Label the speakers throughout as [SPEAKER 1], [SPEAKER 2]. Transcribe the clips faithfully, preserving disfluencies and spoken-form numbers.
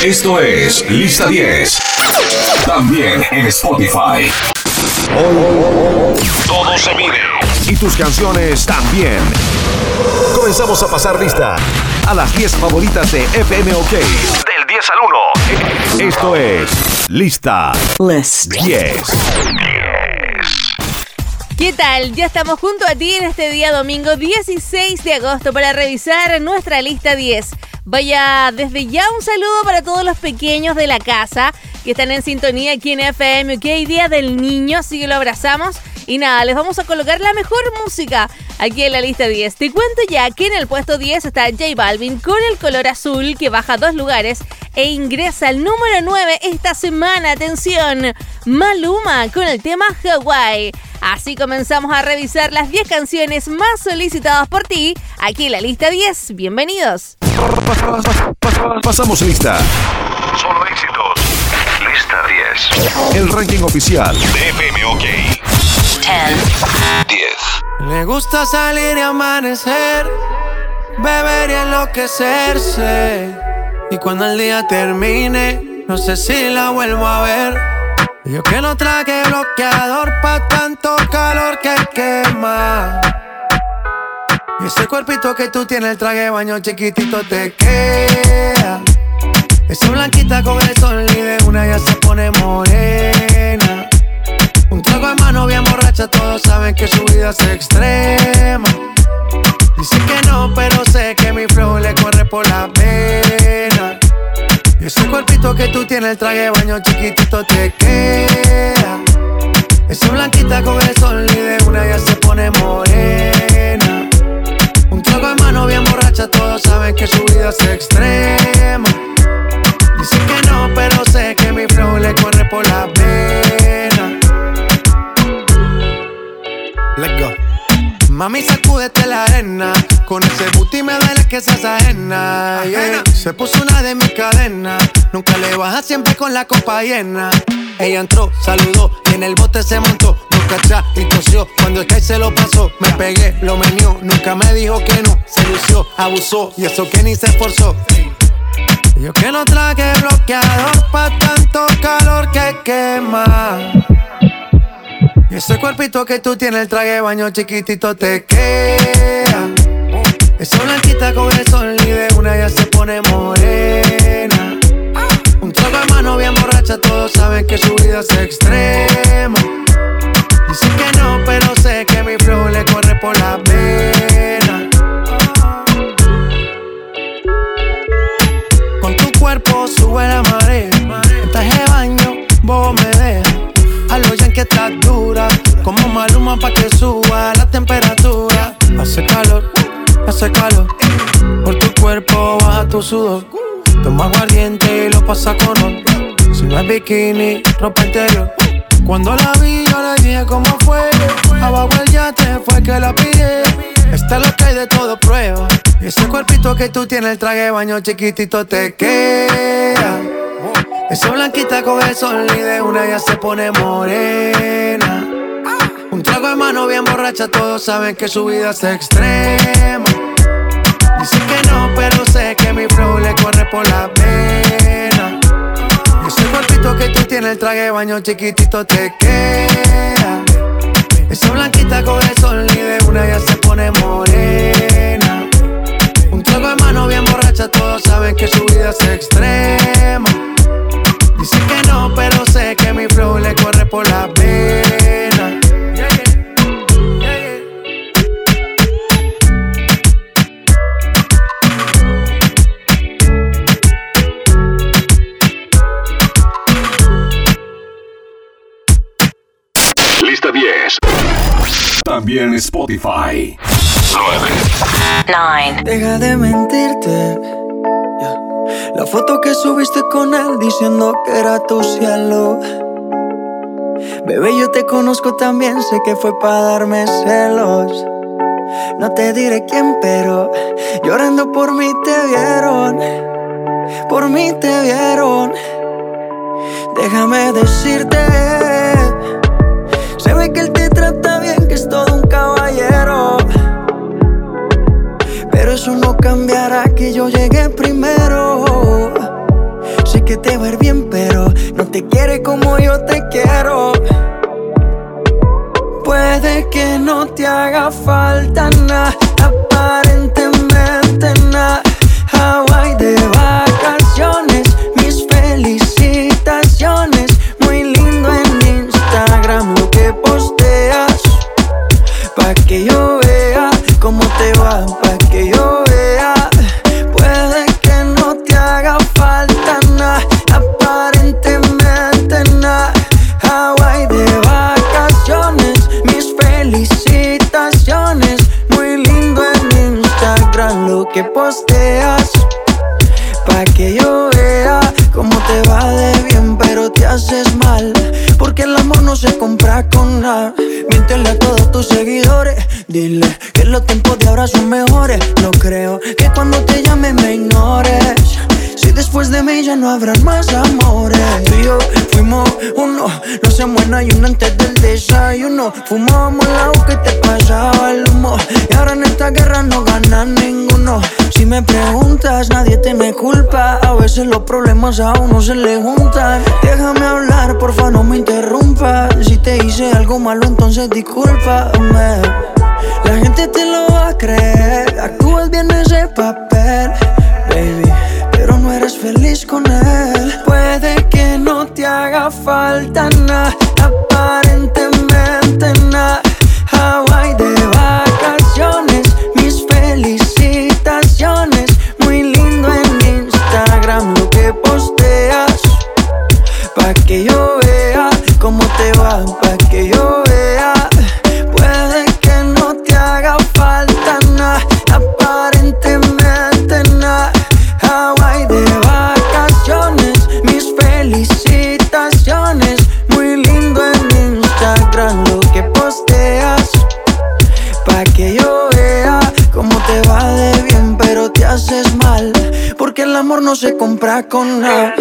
[SPEAKER 1] Esto es Lista diez. También en Spotify. Todo se mide.
[SPEAKER 2] Y tus canciones también. Comenzamos a pasar lista a las diez favoritas de F M OK. Del diez al uno. Esto es Lista
[SPEAKER 3] List
[SPEAKER 2] diez.
[SPEAKER 4] ¿Qué tal? Ya estamos junto a ti en este día domingo dieciséis de agosto para revisar nuestra lista diez. Vaya, desde ya un saludo para todos los pequeños de la casa que están en sintonía aquí en F M OK, Día del Niño, así que lo abrazamos. Y nada, les vamos a colocar la mejor música aquí en la lista diez. Te cuento ya que en el puesto diez está J Balvin con El Color Azul, que baja dos lugares e ingresa al número nueve esta semana. Atención, Maluma con el tema Hawaii. Así comenzamos a revisar las diez canciones más solicitadas por ti aquí en la lista diez. Bienvenidos.
[SPEAKER 2] Pasamos lista.
[SPEAKER 1] Solo éxitos. Lista diez.
[SPEAKER 2] El ranking oficial
[SPEAKER 1] de F M OK. diez.
[SPEAKER 5] Le gusta salir y amanecer, beber y enloquecerse. Y cuando el día termine, no sé si la vuelvo a ver. Yo que no traje bloqueador pa' tanto calor que quema. Y ese cuerpito que tú tienes, el traje de baño chiquitito te queda. Esa blanquita con el sol y de una ya se pone morena. Un trago de mano bien borracha, todos saben que su vida es extrema. Dice que no, pero sé que mi flow le corre por la pena. Y ese cuerpito que tú tienes, el traje de baño chiquitito te queda. Esa blanquita con el sol y de una ya se pone morena. Un trago de mano bien borracha, todos saben que su vida es extrema. Dice que no, pero sé que mi flow le corre por la pena. Let's go. Mami, sacúdete la arena. Con ese booty me duele que seas ajena, yeah. Se puso una de mis cadenas. Nunca le baja, siempre con la copa llena. Ella entró, saludó y en el bote se montó. Nunca cachá y tosió. Cuando el Sky se lo pasó, me pegué, lo menió. Nunca me dijo que no, se lució, abusó. Y eso que ni se esforzó. Yo que no traje bloqueador pa' tanto calor que quema. Y ese cuerpito que tú tienes, el traje de baño chiquitito te queda. Esa blanquita con el sol y de una ya se pone morena. Un trago de mano bien borracha, todos saben que su vida es extrema. Dice que no, pero sé que mi flow le corre por la pena. Con tu cuerpo sube la marea. En traje de baño, vos me dejas. A lo ya que estás dura, como Maluma pa' que suba la temperatura. Hace calor, hace calor. Por tu cuerpo baja tu sudor. Toma aguardiente y lo pasa con ron. Si no es bikini, ropa interior. Cuando la vi yo le dije cómo fue. Abajo el yate fue que la pillé. Esta es lo que hay de todo prueba. Y ese cuerpito que tú tienes, el traje de baño chiquitito te queda. Esa blanquita con el sol y de una ya se pone morena. Un trago de mano bien borracha, todos saben que su vida es extrema. Dice que no, pero sé que mi flow le corre por la pena. Y ese cuerpito que tú tienes, el traje de baño chiquitito te queda. Esa blanquita con el sol y de una ya se pone morena. Un trago de mano bien borracha, todos saben que su vida es extrema. Dice que no, pero sé que mi flow le corre por la pena. Yeah, yeah. Yeah, yeah.
[SPEAKER 1] Lista diez. También Spotify.
[SPEAKER 3] Nine.
[SPEAKER 6] Deja de mentirte. Yeah. La foto que subiste con él diciendo que era tu cielo. Bebé, yo te conozco también, sé que fue para darme celos. No te diré quién, pero llorando por mí te vieron. Por mí te vieron. Déjame decirte, se ve que él te trata bien, que es todo un caballero. Pero eso no cambiará que yo llegué primero. Si que te va a ir bien, pero no te quiere como yo te quiero. Puede que no te haga falta nada, aparentemente nada. Hawaii de vacaciones, mis felicitaciones. Muy lindo en Instagram lo que posteas, pa' que yo vea cómo te va, pa' que yo vea. Puede que no te haga falta nada, aparentemente nada. Hawaii de vacaciones, mis felicitaciones. Muy lindo en Instagram lo que posteas, pa' que yo vea cómo te va de bien, pero te haces mal, porque el amor no se compra con nada. Miéntele a todos tus seguidores, dile que los tiempos de ahora son mejores. No creo que cuando te llame me ignores, si después de mí ya no habrán más amores. Tú y yo fuimos uno, no se muera y uno antes del desayuno. Fumábamos el agua que te pasaba el humo, y ahora en esta guerra no gana ninguno. Si me preguntas, nadie te me culpa, a veces los problemas a uno se le juntan. Déjame hablar, porfa, no me interrumpas. Si te hice algo malo, entonces discúlpame. La gente te lo va a creer, actúas bien ese papel, baby, pero no eres feliz con él. Puede que no te haga falta nada, aparentemente nada. Hawaii de vacaciones, mis felicitaciones. Muy lindo en Instagram lo que posteas, pa' que yo vea cómo te va, pa' que yo vea. Puede que no te haga falta nada, aparentemente nada. Hawaii de vacaciones, mis felicitaciones. Muy lindo en Instagram lo que posteas, pa' que yo vea cómo te va de bien, pero te haces mal, porque el amor no se compra con nada.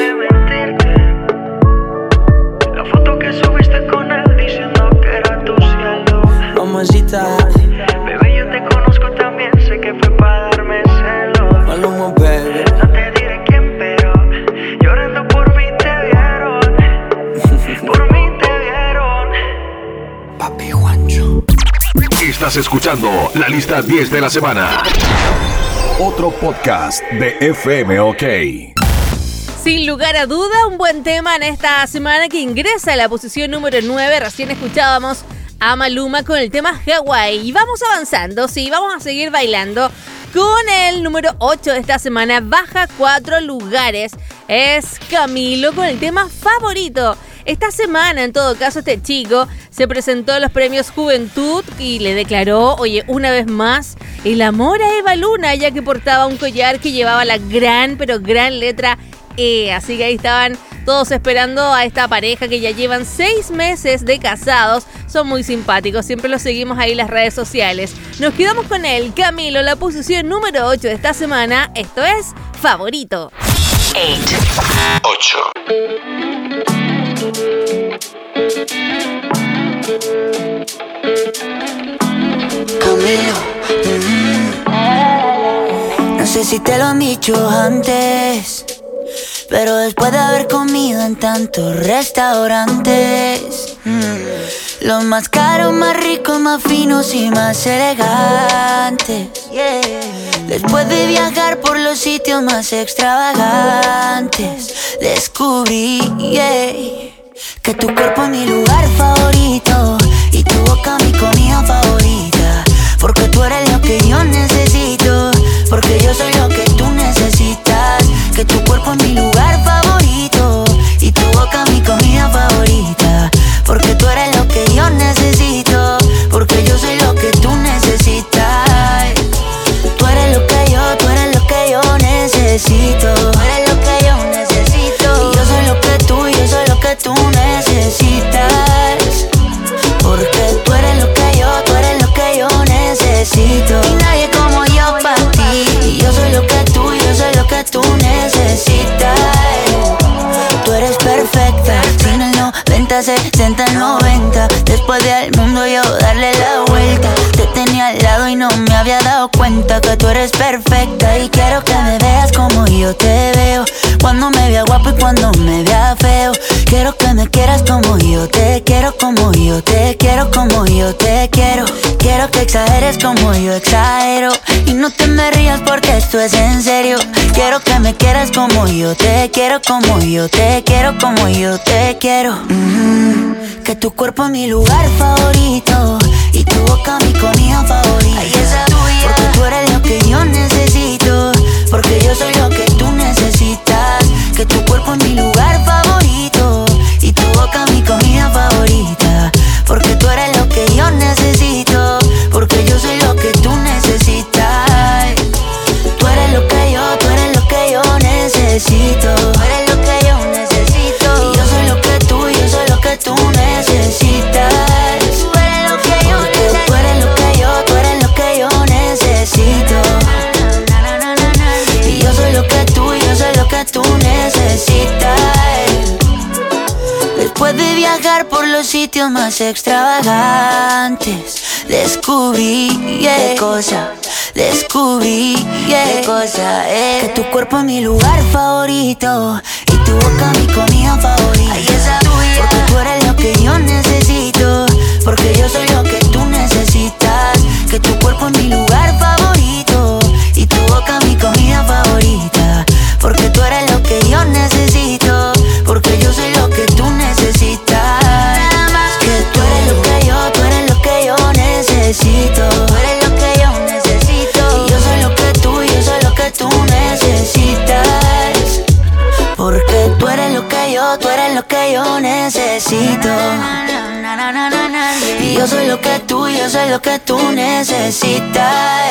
[SPEAKER 5] La foto que subiste con él diciendo que era tu cielo.
[SPEAKER 6] Mamacita,
[SPEAKER 5] Bebé, yo te conozco también, sé que fue para darme celos.
[SPEAKER 6] Maluma, baby.
[SPEAKER 5] No te diré quién, pero llorando por mí te vieron. Por mí te vieron.
[SPEAKER 6] Papi Juancho.
[SPEAKER 2] Estás escuchando la lista diez de la semana. Otro podcast de F M OK.
[SPEAKER 4] Sin lugar a duda, un buen tema en esta semana que ingresa a la posición número nueve. Recién escuchábamos a Maluma con el tema Hawaii. Y vamos avanzando, sí, vamos a seguir bailando con el número ocho de esta semana. Baja cuatro lugares. Es Camilo con el tema Favorito. Esta semana, en todo caso, este chico se presentó a los premios Juventud y le declaró, oye, una vez más, el amor a Eva Luna, ya que portaba un collar que llevaba la gran, pero gran letra E. Así que ahí estaban todos esperando a esta pareja que ya llevan seis meses de casados. Son muy simpáticos, siempre los seguimos ahí en las redes sociales. Nos quedamos con él, Camilo, la posición número ocho de esta semana. Esto es Favorito.
[SPEAKER 1] ocho.
[SPEAKER 3] Camilo, mm-hmm. No sé si te lo han dicho antes, pero después de haber comido en tantos restaurantes, mm, los más caros, más ricos, más finos y más elegantes, yeah. Después de viajar por los sitios más extravagantes, descubrí, yeah, que tu cuerpo es mi lugar favorito y tu boca mi comida favorita. Porque tú eres lo que yo necesito, porque yo soy lo que tú necesitas. Que tu cuerpo es mi lugar favorito y tu boca mi comida favorita. Porque tú eres lo que yo necesito, porque yo soy lo que tú necesitas. Tú eres lo que yo, tú eres lo que yo necesito. Tú eres lo que yo necesito. Y yo soy lo que tú, yo soy lo que tú necesitas. Porque tú eres lo que yo, tú eres lo que yo necesito. Y nadie como yo para ti. Y yo soy lo que tú, yo soy lo que tú necesitas. Tú eres perfecta, sin el noventa, sesenta, noventa. Después del mundo yo darle la vuelta. Te tenía al lado y no me había dado dado cuenta que tú eres perfecta y quiero que me veas como yo te veo. Cuando me vea guapo y cuando me vea feo. Quiero que me quieras como yo te quiero, como yo te quiero, como yo te quiero. Quiero que exageres como yo exagero. Y no te me rías porque esto es en serio. Quiero que me quieras como yo te quiero, como yo te quiero, como yo te quiero. Mm-hmm. Que tu cuerpo es mi lugar favorito y tu boca mi comida favorita. Ay, esa tuya. Porque tú eres lo que yo necesito, porque yo soy lo que tú necesitas. Que tu cuerpo es mi lugar favorito y tu boca mi comida favorita. Porque tú eres lo que yo necesito, porque yo soy lo que tú necesitas. Tú eres lo que yo, tú eres lo que yo necesito. Tú eres lo que yo necesito. Y yo soy lo que tú, yo soy lo que tú necesitas. Tú eres lo que yo necesito. Tú eres lo que yo, tú eres lo que yo necesito. Y yo soy lo que tú, yo soy lo que tú necesitas. Después de viajar por los sitios más extravagantes, descubrí, yeah, qué cosa, descubrí, yeah, qué cosa es. Que tu cuerpo es mi lugar favorito y tu boca mi comida favorita. Ay, esa tuya. Porque tú eres lo que yo necesito, porque yo soy lo que tú necesitas. Que tu cuerpo es mi lugar favorito y tu boca mi comida favorita. Porque tú eres lo que yo necesito, porque yo soy lo que tú necesitas. Nada más que tú eres lo que yo, tú eres lo que yo necesito. Tú eres lo que yo necesito. Y yo soy lo que tú, yo soy lo que tú necesitas. Porque tú eres lo que yo, tú eres lo que yo necesito. Y yo soy lo que tú, yo soy lo que tú necesitas.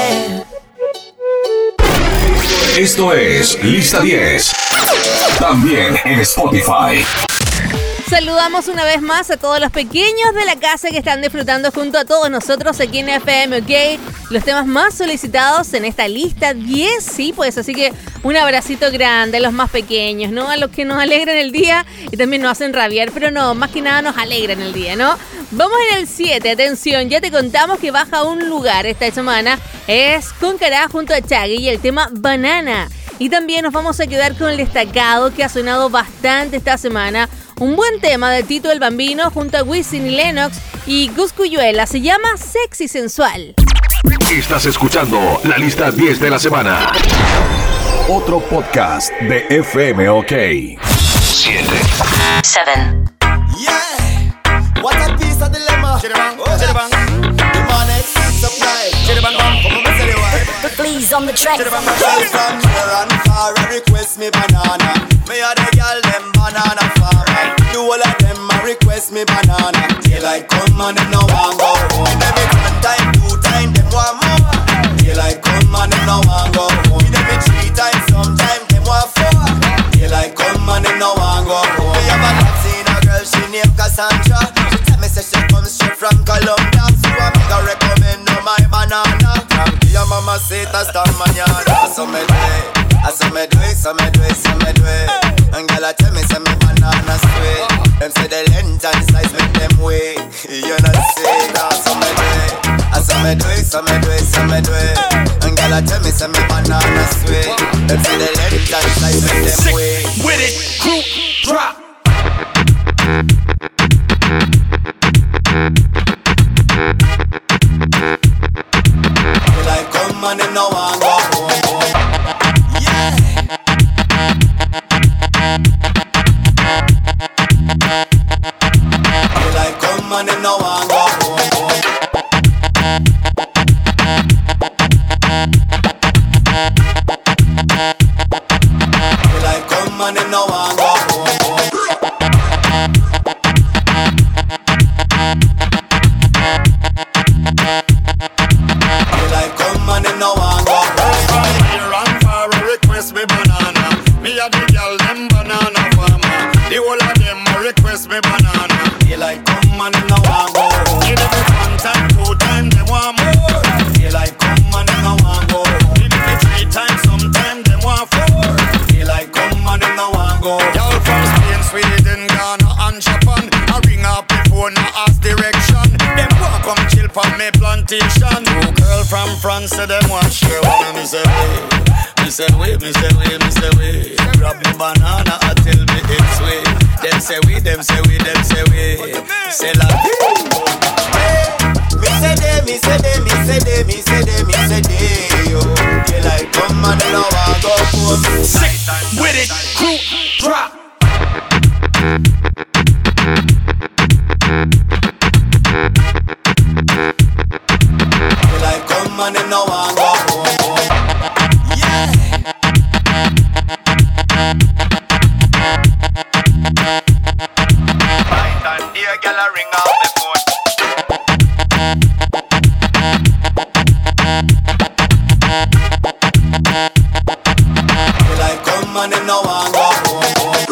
[SPEAKER 1] Esto es Lista diez. También en Spotify.
[SPEAKER 4] Saludamos una vez más a todos los pequeños de la casa que están disfrutando junto a todos nosotros aquí en F M OK los temas más solicitados en esta lista diez, sí, pues así que un abracito grande a los más pequeños, ¿no? A los que nos alegran el día y también nos hacen rabiar, pero no, más que nada nos alegran el día, ¿no? Vamos en el siete, atención, ya te contamos que baja un lugar esta semana, es Concará junto a Chagui y el tema Banana. Y también nos vamos a quedar con el destacado que ha sonado bastante esta semana. Un buen tema de Tito el Bambino junto a Wisin y Lennox y Gus Cuyuela. Se llama Sexy Sensual.
[SPEAKER 2] Estás escuchando la lista diez de la semana. Otro podcast de F M OK. siete.
[SPEAKER 3] seven.
[SPEAKER 7] Yeah, what a piece of dilemma. Chiribang, oh, chiribang. The money supply. Chiribang, como me salió.
[SPEAKER 3] Please on the track.
[SPEAKER 7] Chiribang, from near and far, request me banana. Me a the girl them banana farmer. Do all of them a request me banana. Daylight come and them no want go home. Every one time, two time, them want more. Daylight come and them no want go home. Every three times, sometime them want four. Daylight come and them no want go home. Me have a taxi in a girl, she named Cassandra. She tell me say she comes straight from Colombia. So I make her recommend her my banana. From your mama say that's the mañana. So me do it, I so me do it, so me do it, so me do it. And girl I tell me say me banana sweet. Them say the length and size make them wait. You know say now so me do it, I so me do it, so me do it, so me do it. And girl I tell me say me banana sweet. Them say the length and size make them wait.
[SPEAKER 2] With it, group drop.
[SPEAKER 7] Like come and them no want go home. Yeah. Like come and them no want go home. Like come and them no want go home. Like come and them no want go home.
[SPEAKER 8] Here and far request me banana. Me a the girl them banana farmer. The whole of them a request me banana.
[SPEAKER 7] Like come and them no want go home.
[SPEAKER 8] Give them one time, two time, them want more.
[SPEAKER 7] Like come and them no want go home.
[SPEAKER 8] Give them three times, sometime them want four.
[SPEAKER 7] Like come and them no want go home.
[SPEAKER 8] Y'all from Spain, Sweden, Ghana and Japan. I ring up the phone, I ask direction. Them want come chill from me plantation. Two girl from from France, say them want share one of me say we. Me say we, me say we, me say we. Grab me banana until me it's sweet. Them say we, them say we, them say we. Say la
[SPEAKER 7] me say they, me say they, me say they, me say they, me say they, yo. They like come and they don't want go home.
[SPEAKER 9] Sick with it, crew drop.
[SPEAKER 7] They like come and they don't want go home. Yeah. Right and here, girl, I ring out the phone. They like come and they no want go home.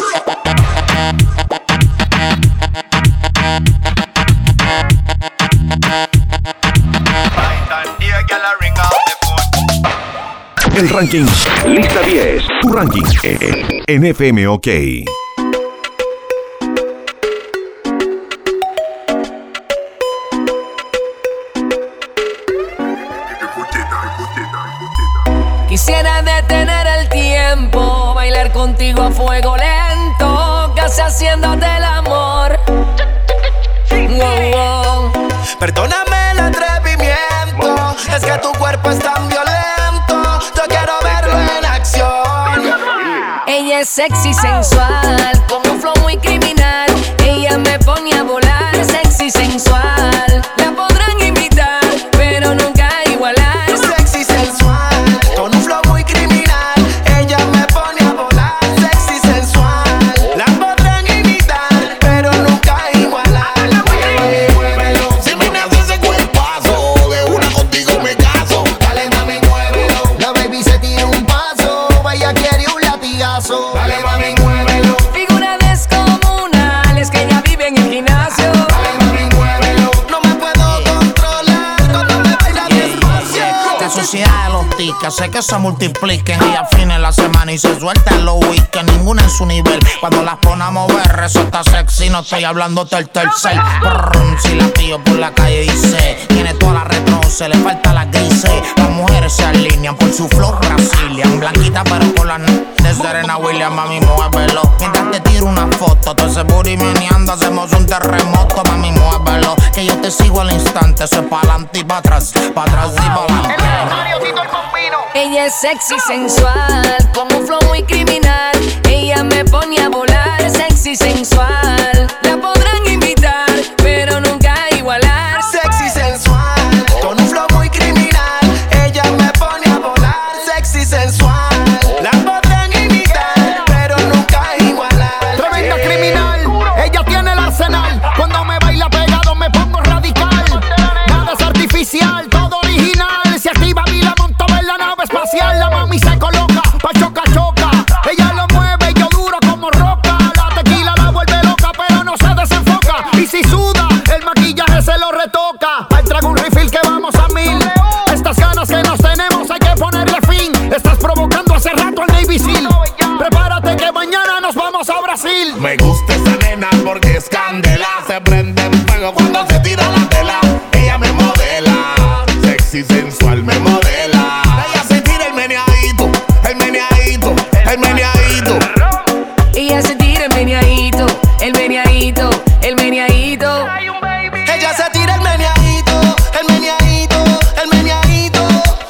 [SPEAKER 7] Right and here, girl, I ring out the phone.
[SPEAKER 2] El ranking Lista diez. Tu ranking en F M OK.
[SPEAKER 10] Quisiera detener el tiempo, bailar contigo a fuego lento, casi haciéndote el amor. Wow, wow.
[SPEAKER 5] Perdóname el atrevimiento, es que tu cuerpo es tan violento. Yo quiero verlo en acción.
[SPEAKER 10] Ella es sexy, sensual, con un flow muy criminal. Ella me pone a volar, sexy, sensual. La podrán imitar, pero nunca igualar.
[SPEAKER 5] Sexy, sensual, con un flow muy criminal. Ella me pone a volar, sexy, sensual. La podrán imitar, pero nunca igualar.
[SPEAKER 9] Muévelo, si me nace ese cuerpazo, de una contigo me caso.
[SPEAKER 5] Dale mami, muévelo. La baby se tira un paso, vaya quiere un latigazo.
[SPEAKER 9] Dale mami, muévelo.
[SPEAKER 10] Figura descomunal, es que ella vive en el gimnasio.
[SPEAKER 9] Dale mami, muévelo.
[SPEAKER 5] No me puedo controlar cuando me baila despacio.
[SPEAKER 11] La sociedad de los tickets hace que se multipliquen. Ella afina en la semana y se suelta en los weekends. Ninguna en su nivel. Cuando las pone a mover, resulta sexy. No estoy hablando del tercer. Brrr, si la pillo por la calle dice, tiene toda la retro, se le falta la grises. Las mujeres se alinean por su flow Brazilian. Blanquita pero con la n de Serena Williams, mami, muévelo. Mientras te tiro una foto, todo ese booty meneando, hacemos un terremoto, mami, muévelo. Que yo te sigo al instante, eso es pa' adelante y pa' atrás, pa' atrás y pa' adelante.
[SPEAKER 10] Ella es sexy, sensual, con un flow muy criminal. Ella me pone a volar, sexy, sensual. La podrán imitar, pero nunca igualar.
[SPEAKER 5] Sexy, sensual, con un flow muy criminal. Ella me pone a volar, sexy, sensual. La podrán imitar, pero nunca igualar.
[SPEAKER 9] Tremenda criminal, ella tiene el arsenal. Cuando me baila pegado me pongo radical. Nada es artificial, todo original. Se activa y la monto en la nave espacial. La mami se coloca pa' choca choca. Ella lo mueve, yo duro como roca. La tequila la vuelve loca, pero no se desenfoca. Y si suda, el maquillaje se lo retoca. Al trago un refill que vamos a mil. Estas ganas que nos tenemos hay que ponerle fin. Estás provocando hace rato al Navy Seal. Prepárate que mañana nos vamos a Brasil.
[SPEAKER 12] Me gusta esa nena porque es candela. Se prende en fuego cuando se tira la tela. Ella me modela, sexy, sensual, me modela. Ella se tira el meneadito, el meneadito, el meneadito.
[SPEAKER 10] Ella se tira el meneadito, el meneadito, el meneadito.
[SPEAKER 5] Ella se tira el meneadito, el meneadito, el meneadito.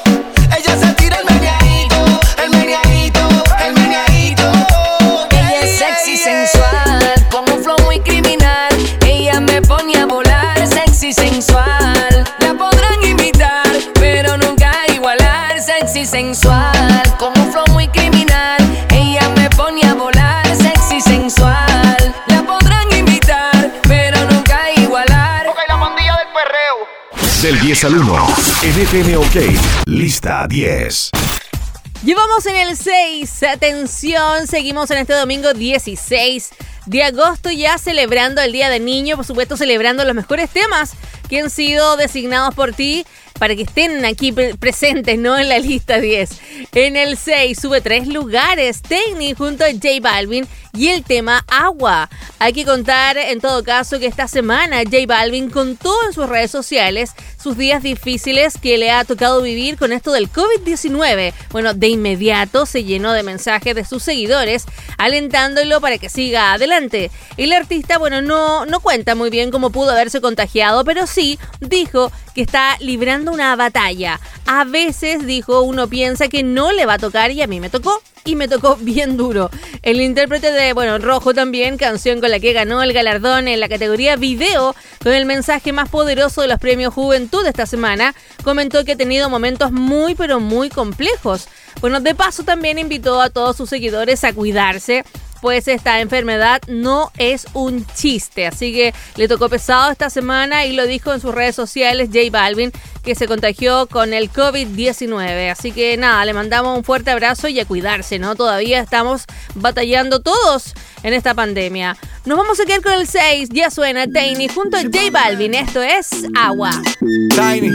[SPEAKER 5] Ella se tira el meneadito, el meneadito, el meneadito.
[SPEAKER 10] Ella es sexy, sensual, con un flow muy criminal. Ella me pone a volar, sexy, sensual. La podrán imitar, pero nunca igualar. Sexy, sensual, con un flow muy criminal. Ella me pone a volar, sexy, sensual. La podrán imitar, pero nunca igualar.
[SPEAKER 9] Ok, la pandilla del perreo.
[SPEAKER 2] Del diez al uno en F M OK. Lista diez.
[SPEAKER 4] Llevamos en el seis. Atención, seguimos en este domingo dieciséis de agosto, ya celebrando el Día del Niño, por supuesto celebrando los mejores temas que han sido designados por ti para que estén aquí pre- presentes, ¿no? En la lista diez. En el seis sube tres lugares, Technic junto a J Balvin y el tema agua. Hay que contar en todo caso que esta semana J Balvin contó en sus redes sociales sus días difíciles que le ha tocado vivir con esto del covid diecinueve. Bueno, de inmediato se llenó de mensajes de sus seguidores alentándolo para que siga adelante. El artista, bueno, no, no cuenta muy bien cómo pudo haberse contagiado, pero sí dijo que está librando una batalla. A veces, dijo, uno piensa que no le va a tocar y a mí me tocó. Y me tocó bien duro. El intérprete de, bueno, Rojo también, canción con la que ganó el galardón en la categoría video, con el mensaje más poderoso de los premios Juventud esta semana, comentó que ha tenido momentos muy, pero muy complejos. Bueno, de paso también invitó a todos sus seguidores a cuidarse, pues esta enfermedad no es un chiste. Así que le tocó pesado esta semana y lo dijo en sus redes sociales J Balvin, que se contagió con el covid diecinueve. Así que nada, le mandamos un fuerte abrazo y a cuidarse, ¿no? Todavía estamos batallando todos en esta pandemia. Nos vamos a quedar con el seis, ya suena Tiny junto a J Balvin. Esto es Agua.
[SPEAKER 5] Tiny,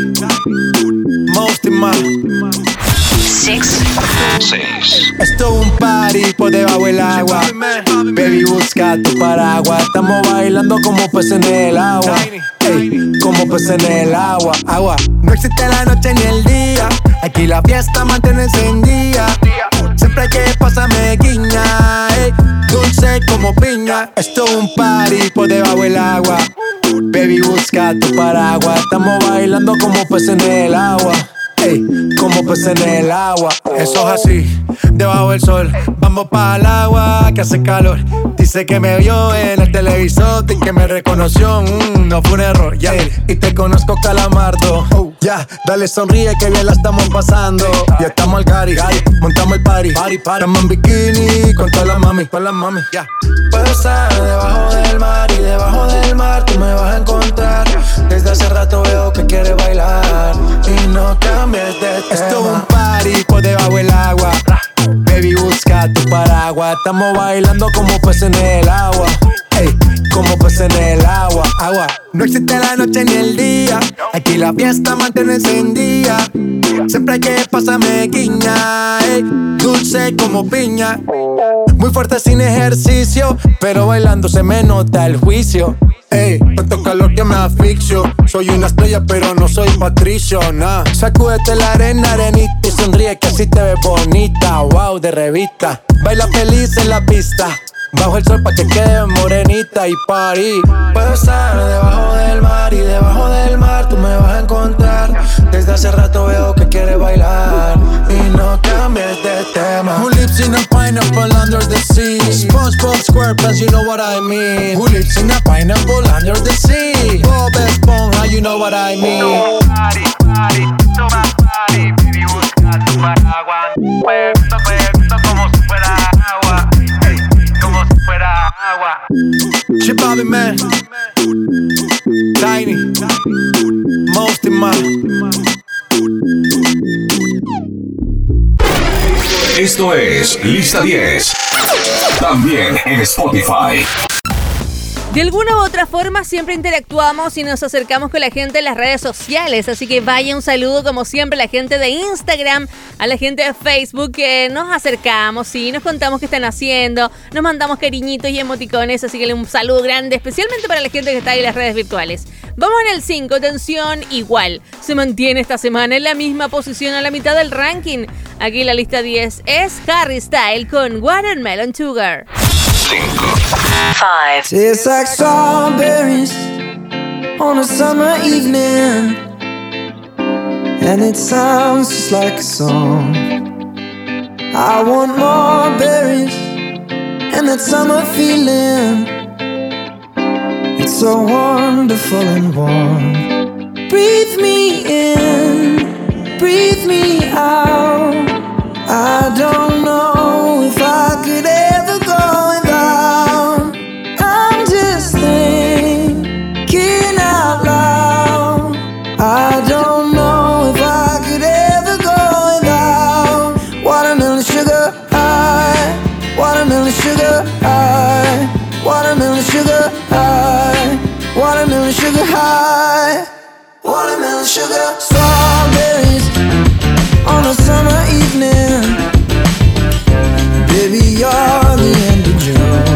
[SPEAKER 5] Most in My
[SPEAKER 1] Six. Seis.
[SPEAKER 5] Esto es un party por debajo del agua. Baby, busca tu paraguas. Estamos bailando como peces en el agua. Ey, como peces en el agua. Agua. No existe la noche ni el día. Aquí la fiesta mantiene encendida. Siempre que pasa me guiña. Ey, dulce como piña. Esto es un party por debajo del agua. Baby, busca tu paraguas. Estamos bailando como peces en el agua. Ey, como peces en el agua. Eso es así, debajo del sol. Vamos para el agua que hace calor. Dice que me vio en el televisor y que me reconoció. Mm, no fue un error, ya. Yeah. Y te conozco, Calamardo. Oh, ya, yeah. Dale sonríe que bien la estamos pasando. Ya estamos al gari, montamos el party. party, party. Estamos en bikini con todas las mami, con las mami. Ya. Yeah. Puedo estar debajo del mar y debajo del mar tú me vas a encontrar. Desde hace rato veo que quieres bailar y no cambies de tema. Esto es un party por debajo del agua. Baby, busca tu paraguas. Estamos bailando como peces en el agua. Ey, como peces en el agua. Agua. No existe la noche ni el día. Aquí la fiesta mantiene encendida. Siempre que pasa me guiña. Ey, dulce como piña. Muy fuerte sin ejercicio, pero bailando se me nota el juicio. Ey, tanto calor que me asfixio. Soy una estrella pero no soy Patricio, nah. Sacúdete la arena, arenita y sonríe que así te ves bonita. Wow, de revista. Baila feliz en la pista. Bajo el sol pa' que quede morenita y party. Puedo estar debajo del mar y debajo del mar tú me vas a encontrar. Desde hace rato veo que quieres bailar y no cambies de tema. Who lives in a pineapple under the sea? SpongeBob SquarePants, you know what I mean. Who lives in a pineapple under the sea? Bob Esponja, you know what I mean. Party, party, toma party, baby, busca tu paraguas. Puesto, puesto como si fuera agua. Hey, como si fuera agua. Chip Bobby Man, Tiny, Most in My.
[SPEAKER 1] Esto es Lista diez. También en Spotify.
[SPEAKER 4] De alguna u otra forma siempre interactuamos y nos acercamos con la gente en las redes sociales, así que vaya un saludo como siempre a la gente de Instagram, a la gente de Facebook, que nos acercamos, sí, nos contamos qué están haciendo, nos mandamos cariñitos y emoticones, así que un saludo grande, especialmente para la gente que está ahí en las redes virtuales. Vamos en el cinco, atención, igual, se mantiene esta semana en la misma posición a la mitad del ranking. Aquí la lista diez es Harry Styles con Watermelon Sugar.
[SPEAKER 6] Five. Tastes like strawberries on a summer evening, and it sounds just like a song. I want more berries and that summer feeling. It's so wonderful and warm. Breathe me in, breathe me out. I don't know if I could ever go without. I'm just thinking out loud. I don't know if I could ever go without. Watermelon sugar high, watermelon sugar high, watermelon sugar high, watermelon sugar high, watermelon sugar. Strawberries on a summer evening. Baby, you're the end of June.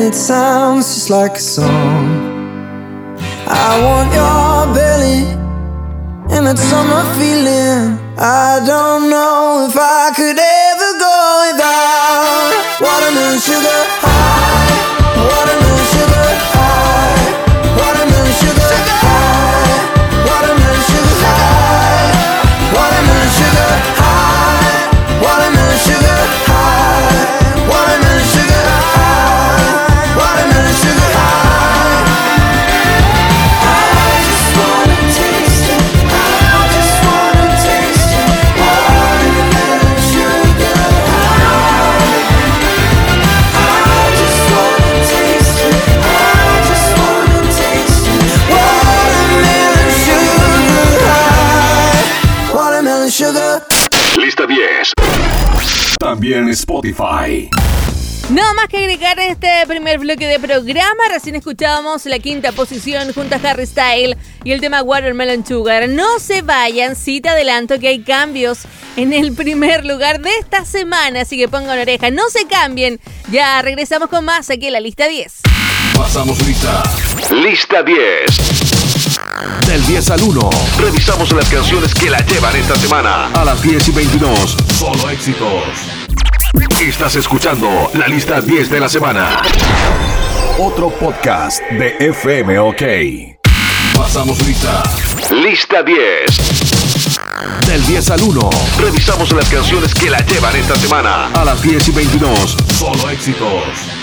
[SPEAKER 6] it sounds just like a song. I want your belly and that summer feeling. I don't know if I could ever go without watermelon sugar high, watermelon sugar high, watermelon sugar high, watermelon sugar high, watermelon sugar high, watermelon sugar high, watermelon sugar high, watermelon sugar high.
[SPEAKER 2] Lista diez. También Spotify.
[SPEAKER 4] No más que agregar en este primer bloque de programa. Recién escuchábamos la quinta posición junto a Harry Styles y el tema Watermelon Sugar. No se vayan, sí te adelanto que hay cambios en el primer lugar de esta semana, así que pongan oreja, no se cambien. Ya regresamos con más aquí en la lista diez.
[SPEAKER 2] Pasamos lista. Lista diez. Del diez al uno, revisamos las canciones que la llevan esta semana. A las diez y veintidós, solo éxitos. Estás escuchando la lista diez de la semana. Otro podcast de F M OK. Pasamos lista. Lista diez. Del diez al uno, revisamos las canciones que la llevan esta semana. A las diez y veintidós, solo éxitos.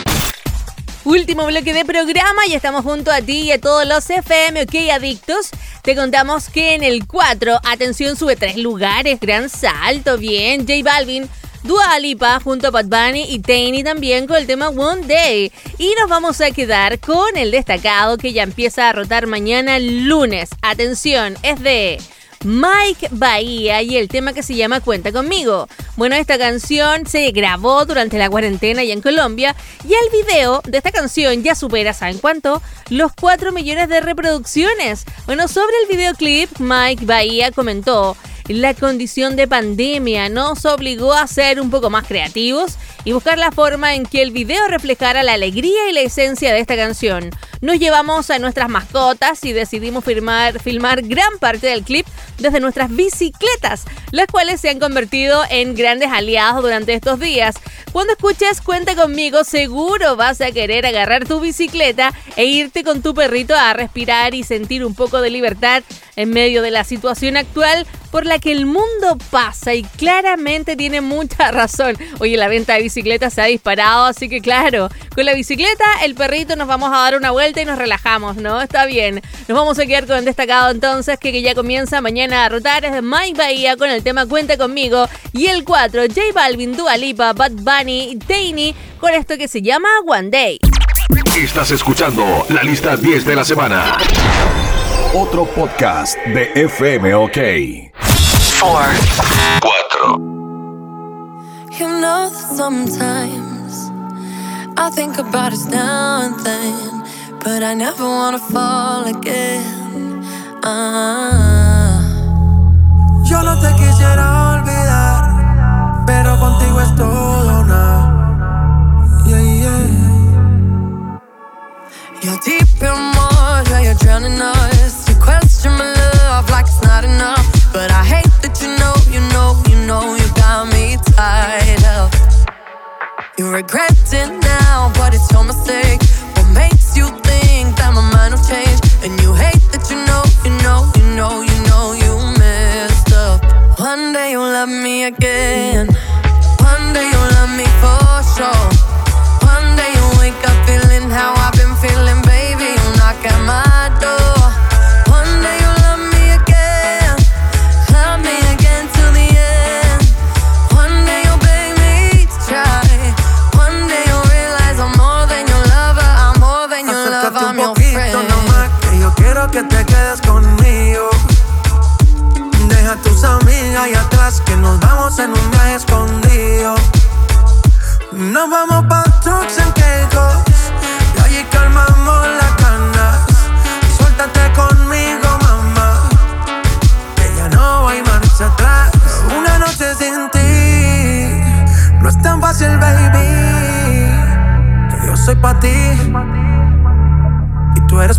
[SPEAKER 4] Último bloque de programa y estamos junto a ti y a todos los F M OK adictos. Te contamos que en el cuatro, atención, sube tres lugares, gran salto, bien. J Balvin, Dua Lipa junto a Bad Bunny y Tiny también con el tema One Day. Y nos vamos a quedar con el destacado que ya empieza a rotar mañana lunes. Atención, es de Mike Bahía y el tema que se llama Cuenta Conmigo. Bueno, esta canción se grabó durante la cuarentena allá en Colombia y el video de esta canción ya supera, ¿saben cuánto? Los cuatro millones de reproducciones. Bueno, sobre el videoclip, Mike Bahía comentó: la condición de pandemia nos obligó a ser un poco más creativos y buscar la forma en que el video reflejara la alegría y la esencia de esta canción. Nos llevamos a nuestras mascotas y decidimos filmar, filmar gran parte del clip desde nuestras bicicletas, las cuales se han convertido en grandes aliados durante estos días. Cuando escuches Cuenta Conmigo, seguro vas a querer agarrar tu bicicleta e irte con tu perrito a respirar y sentir un poco de libertad en medio de la situación actual por la que el mundo pasa, y claramente tiene mucha razón. Oye, la venta de bicicletas se ha disparado, así que claro, con la bicicleta, el perrito, nos vamos a dar una vuelta y nos relajamos, ¿no? Está bien. Nos vamos a quedar con el destacado entonces, que, que ya comienza mañana a rotar, es de Mike Bahía con el tema Cuenta Conmigo, y el cuatro, J Balvin, Dua Lipa, Bad Bunny y Tiny con esto que se llama One Day.
[SPEAKER 2] Estás escuchando la lista diez de la semana. Otro podcast de F M OK. cuatro.
[SPEAKER 13] You know that sometimes I think about us now and then, but I never wanna fall again. Ah.
[SPEAKER 5] Yo no te quisiera olvidar, pero contigo es todo nada. Yeah, yeah.
[SPEAKER 13] You're deep in water, you're drowning us. You question my love like it's not enough, but I hate that you know, you know, you know you got me tied up. You regret it now, but it's your mistake. What makes you think that my mind will change? And you hate that you know, you know, you know, you know you messed up. One day you'll love me again. One day you'll love me for sure. One day you'll wake up feeling how I've been feeling, baby. You'll knock at my door. One day you'll love me again. Love me again till the end. One day you'll beg me to try. One day you'll realize I'm more than your lover.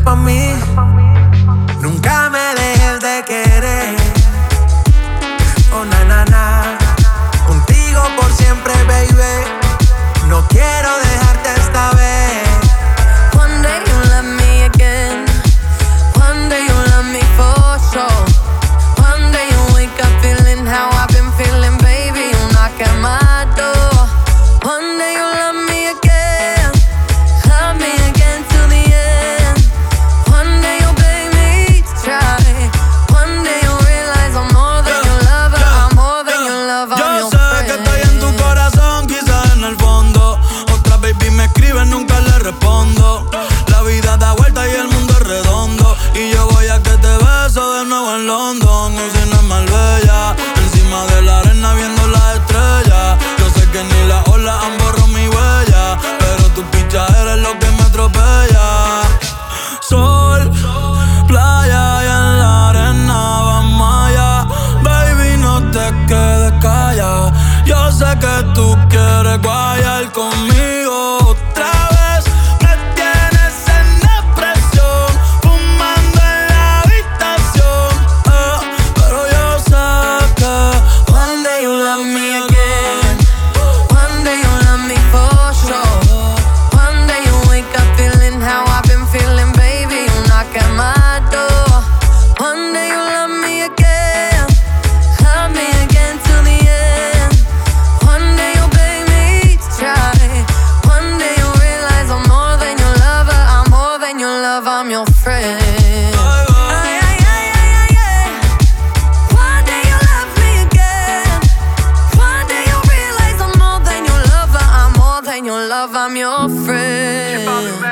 [SPEAKER 5] pa' mí. Nunca me dejes de querer. Oh, na, na, na. Contigo por siempre, baby. No quiero dejarte esta vez.
[SPEAKER 13] One day you love me again. One day you love me for sure. One day you wake up feeling how I've been feeling, baby. You knock at my door. One day you love me again. Love me again till the end. One day you'll beg me to try. One day you'll realize I'm more than your lover. I'm more than your lover. I'm your friend.
[SPEAKER 5] Yo sé que estoy en tu corazón, quizás en el fondo. Otra baby me escribe, nunca le respondo. La vida da vuelta y el mundo es redondo. Y yo voy a que te beso de nuevo en London. No sé, no es Marbella. Encima de la arena viendo las estrellas. Yo sé que ni las olas han borrado mi huella, pero tu picha eres lo que me atropella. Sol, playa y en la arena vamos allá. Baby, no te quedes callada. Yo sé que tú quieres guayar conmigo otra vez. Me tienes en depresión, fumando en la habitación, eh, pero yo sé que
[SPEAKER 13] one day you love me again. One day you love me for sure. One day you wake up feeling how I've been feeling, baby. You knock at my door. One day you love me again. Love me again till the end. One day you'll beg me to try. One day you'll realize I'm more than your lover. I'm more than your love. I'm your friend. Ay, ay, ay, ay, ay, ay. One day you love me again. One day you'll realize I'm more than your lover. I'm more than your love. I'm your friend.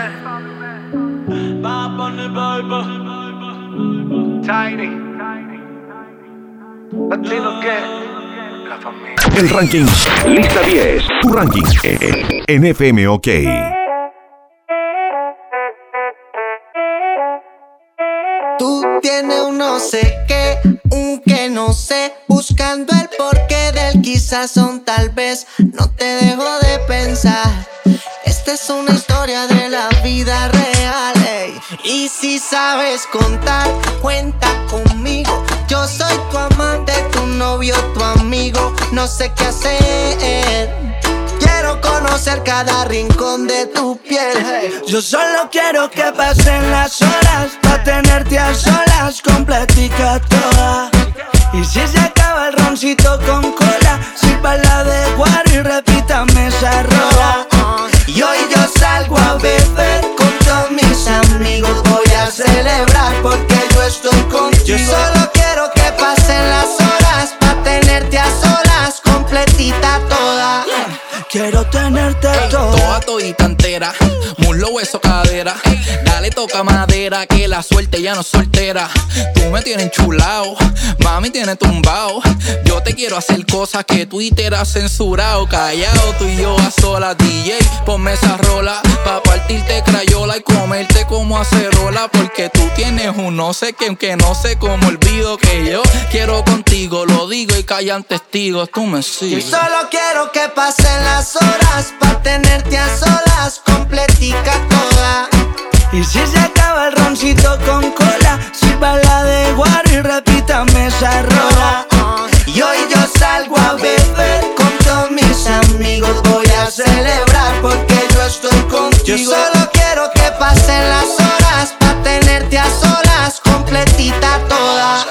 [SPEAKER 5] Tiny. Latino que la familia.
[SPEAKER 2] El ranking Lista diez. Tu ranking en, en F M OK.
[SPEAKER 14] Tú tienes un no sé qué, un que no sé, buscando el porqué del quizás un tal vez. No te dejo de pensar. Esta es una historia de la vida real, ey. Y si sabes contar, cuenta conmigo. Yo soy tu amante, tu novio, tu amigo. No sé qué hacer. Quiero conocer cada rincón de tu piel, hey.
[SPEAKER 5] Yo solo quiero que pasen las horas pa' tenerte a solas, completica toda. Y si se acaba el roncito con cola, sírvala de guaro y repítame esa rola.
[SPEAKER 14] Y hoy yo salgo a beber con todos mis amigos. Voy a celebrar porque yo estoy contigo. Yo solo quiero que pasen las horas pa' tenerte a solas, completita toda.
[SPEAKER 5] Quiero tenerte toda.
[SPEAKER 15] Toda todita entera, muslo, hueso, cadera. Dale, toca madera, que la suerte ya no es soltera. Tú me tienes enchulao, mami tienes tumbao. Yo te quiero hacer cosas que Twitter ha censurado. Callado, tú y yo a solas, D J, ponme esa rola pa' partirte crayola y comerte como acerola. Porque tú tienes un no sé qué, aunque no sé cómo olvido que yo quiero contigo. Lo digo y callan testigos, tú me sigues.
[SPEAKER 14] Yo solo quiero que pasen las horas pa' tenerte a solas, completica toda.
[SPEAKER 5] Y si se acaba el roncito con cola, sírvala de guaro y repítame esa rola.
[SPEAKER 14] Y hoy yo salgo a beber con todos mis amigos. Voy a celebrar porque yo estoy contigo. Yo solo quiero que pasen las horas pa' tenerte a solas, completita toda.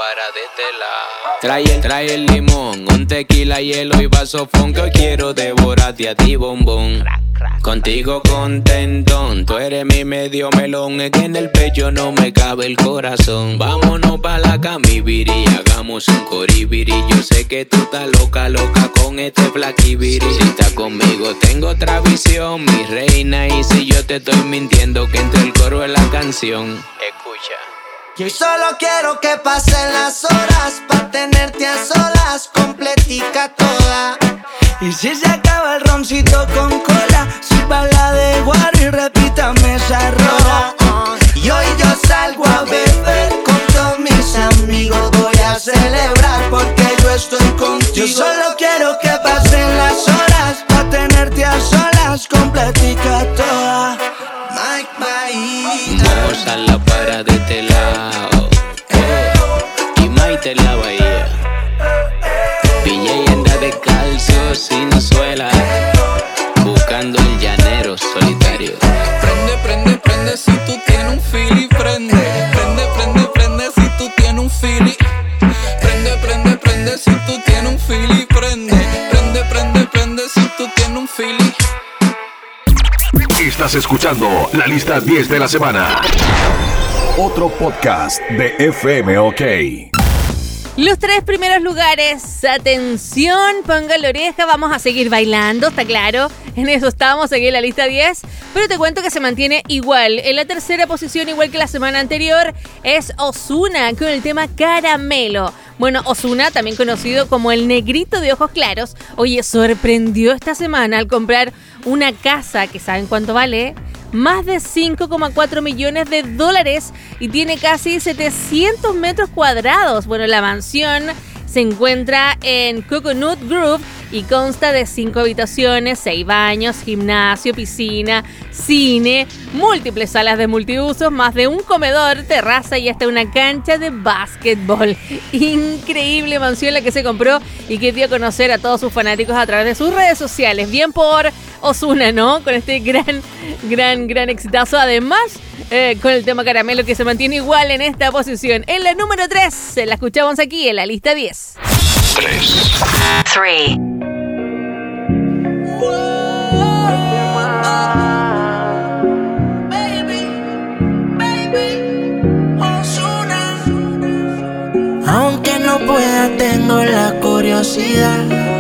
[SPEAKER 16] Trae el, trae el limón, un tequila, hielo y vaso funk. Que hoy quiero devorarte a ti, bombón. Contigo contentón, tú eres mi medio melón. Es que en el pecho no me cabe el corazón. Vámonos pa' la camibiri, hagamos un coribiri. Yo sé que tú estás loca, loca con este flaquibiri. Si estás conmigo tengo otra visión, mi reina. Y si yo te estoy mintiendo, que entre el coro es la canción. Escucha.
[SPEAKER 14] Yo solo quiero que pasen las horas pa' tenerte a solas, completica toda.
[SPEAKER 5] Y si se acaba el roncito con cola, sírvala de guaro y repítame esa rola.
[SPEAKER 14] Y hoy yo salgo a beber con todos mis amigos. Voy a celebrar porque yo estoy contigo.
[SPEAKER 5] Yo solo quiero que pasen las horas pa' tenerte a solas, completica toda.
[SPEAKER 14] Mike Bahía.
[SPEAKER 16] Moza la para de este lado. Oh, y Maite en la bahía. P J anda descalzo sin suela, buscando el llanero solitario.
[SPEAKER 15] Prende, prende, prende si tú tienes un fili, prende. Prende, prende, prende si tú tienes un fili. Prende, prende, prende si tú tienes un fili, prende. Prende, prende, prende si tú tienes un fili.
[SPEAKER 2] Estás escuchando la lista diez de la semana.
[SPEAKER 1] Otro podcast de F M OK.
[SPEAKER 4] Los tres primeros lugares, atención, pongan la oreja, vamos a seguir bailando, está claro, en eso estábamos, aquí en la lista diez, pero te cuento que se mantiene igual. En la tercera posición, igual que la semana anterior, es Ozuna con el tema Caramelo. Bueno, Ozuna, también conocido como el negrito de ojos claros, oye, sorprendió esta semana al comprar una casa que ¿saben cuánto vale? Más de cinco coma cuatro millones de dólares y tiene casi setecientos metros cuadrados. Bueno, la mansión se encuentra en Coconut Grove y consta de cinco habitaciones, seis baños, gimnasio, piscina, cine, múltiples salas de multiusos, más de un comedor, terraza y hasta una cancha de básquetbol. Increíble mansión la que se compró y que dio a conocer a todos sus fanáticos a través de sus redes sociales. Bien por Ozuna, ¿no? Con este gran, gran, gran exitazo. Además, eh, con el tema Caramelo que se mantiene igual en esta posición. En la número tres, la escuchamos aquí en la lista diez.
[SPEAKER 2] tres.
[SPEAKER 3] Three.
[SPEAKER 14] Aunque no pueda, tengo la curiosidad.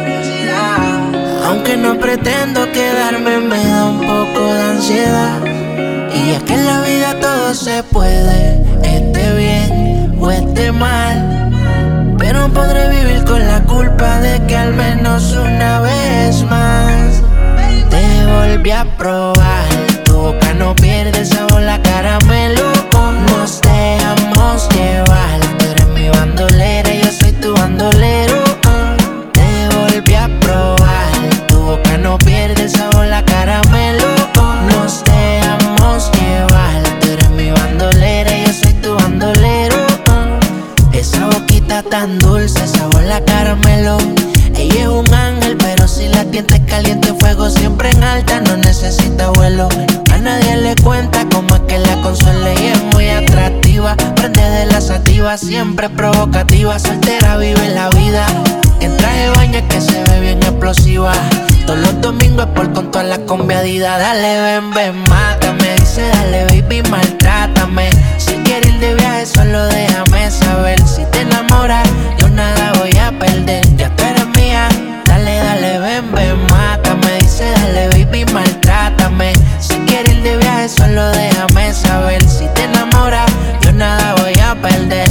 [SPEAKER 14] Aunque no pretendo quedarme, me da un poco de ansiedad. Y es que en la vida todo se puede, esté bien o esté mal. Pero podré vivir con la culpa de que al menos una vez más te volví a probar. Tu boca no pierde sabor, la caramelo. Nos dejamos llevar. Tú eres mi bandolera, yo soy tu bandolero. Te volví a probar. Tu boca no pierde sabor, la caramelo. Nos dejamos llevar. Tú eres mi bandolera, yo soy tu bandolero. Esa boquita tan dulce, sabor la caramelo. Ella es un ángel, pero si la tientes caliente, fuego siempre en alta, no necesita vuelo. A nadie le cuenta cómo es que la consuela y es muy atractiva. Prende de la sativa, siempre provocativa. Soltera vive la vida, en traje de baño es que se ve bien explosiva. Todos los domingos es por con todas las conviadidas. Dale, ven, ven, mátame. Dice, dale, baby, maltrátame. Si quieres ir de viaje, solo déjame saber. Si te enamoras, yo nada voy a perder. Ya tú eres mía. Dale, dale, ven, ven, mátame. Dice, dale, baby, maltrátame. Si quieres ir de viaje, solo déjame saber. Si te enamoras, yo nada voy a perder.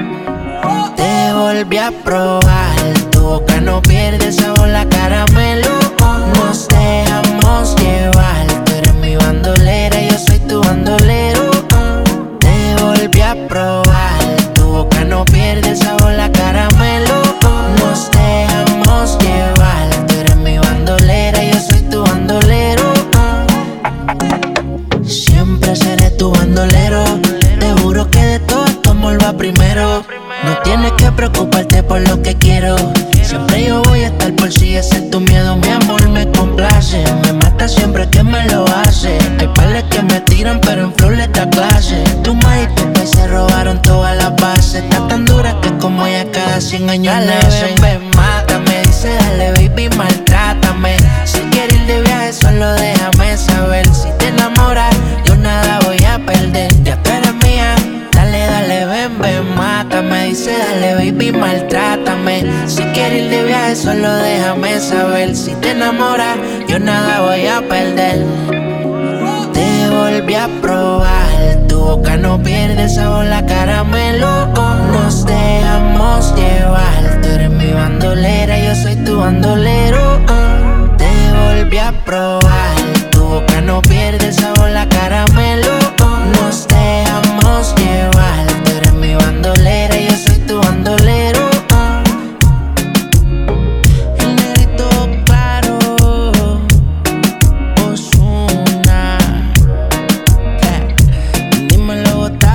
[SPEAKER 14] Te volví a probar. Tu boca no pierde sabor, la caramelo. Nos dejamos llevar. Tú eres mi bandolera, yo soy tu bandolero. Te volví a probar. Tu boca no pierde sabor, la caramelo. Nos dejamos llevar. Tú eres mi bandolera, yo soy tu bandolero. Siempre seré tu bandolero. Te juro que de todo esto amor va primero. No tienes que preocuparte por lo que quiero. Siempre yo voy a estar por si ese es tu miedo. Mi amor me complace. Me mata siempre que me lo hace. Hay pales que me tiran pero en flor le da clase. Tu ma y tu pai se robaron todas las bases. Está tan dura que como ella cada cien años nace. Ven, ven, mátame. Dice dale baby, maltrátame. Si quieres ir de viaje solo déjame saber. Si te enamoras yo nada voy a perder. Ya tú eres mía. Dale, dale, ven, ven, mátame. Dice dale baby, maltrátame. Si quieres ir de viaje solo déjame saber. Si te enamoras yo nada voy a perder. Te volví a probar. Tu boca no pierde sabor, la caramelo. Nos dejamos llevar. Tú eres mi bandolera, yo soy tu bandolero. Te volví a probar. Tu boca no pierde sabor, la caramelo. Nos dejamos llevar. Tú eres mi bandolera, yo soy tu bandolero. El negrito claro, Ozuna. Eh, dímelo, bota.